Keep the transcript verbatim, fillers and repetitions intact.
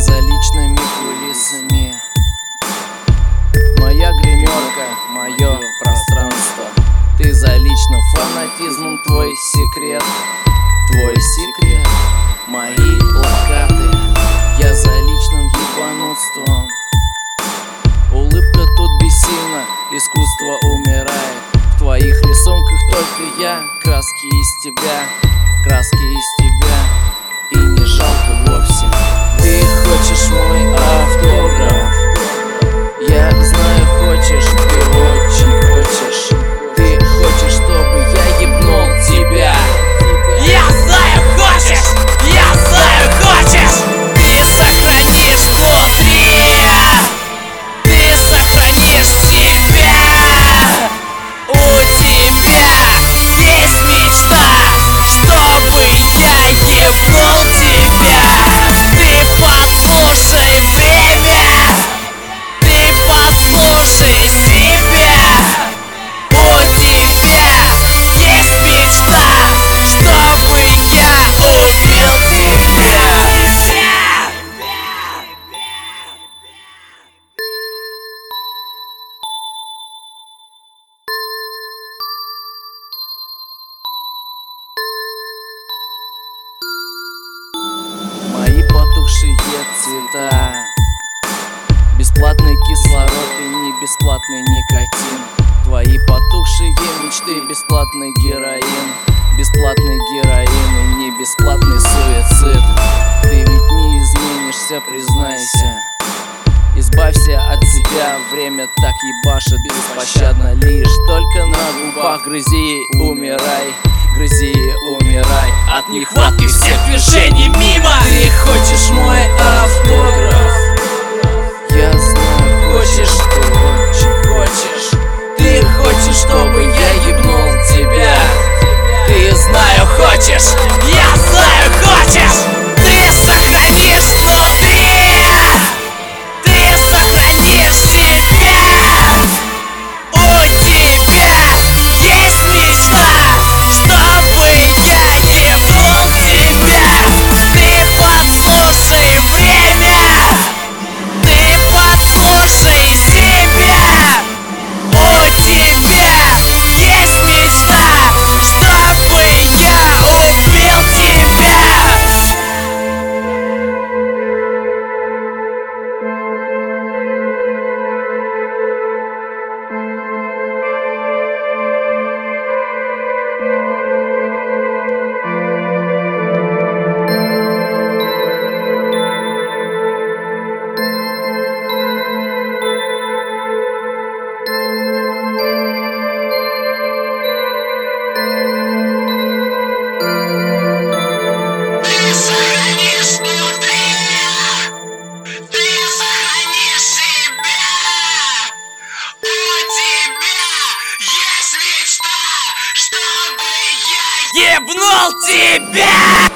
за личными кулисами. Моя гримерка, мое пространство. Ты за личным фанатизмом, твой секрет. Твой секрет, мои плакаты. Я за личным ебанутством. Улыбка тут бессильна, искусство умирает. В твоих рисунках только я, краски из тебя, краски из тебя. И не жалко вовсе. Ты хочешь мой автограф, я знаю, хочешь, ты очень хочешь. Ты хочешь, чтобы я ебнул тебя. Я знаю, хочешь, я знаю, хочешь. Ты сохранишь внутри, ты сохранишь себя. У тебя есть мечта, чтобы я ебнул тебя. Ты послушай время, ты послушай себя. У тебя есть мечта, чтобы я убил тебя. Мои потухшие цвета, бесплатный кислород и не бесплатный никотин. Твои потухшие мечты, бесплатный героин. Бесплатный героин и не бесплатный суицид. Ты ведь не изменишься, признайся. Избавься от себя, время так ебашит беспощадно. Лишь только на губах грызи и умирай. Грызи и умирай От нехватки всех движений мимо. Ты хочешь мой автограф, я знаю, хочешь, ты очень хочешь. Ты хочешь, чтобы я ебнул тебя. Ты знаю, хочешь, я знаю, хочешь. Ты сохранишь внутри, ты сохранишь себя. У тебя есть мечта, чтобы я ебнул тебя. Ты послушай время, ты послушай себя. У тебя есть мечта, чтобы я убил тебя. Ебнул тебя!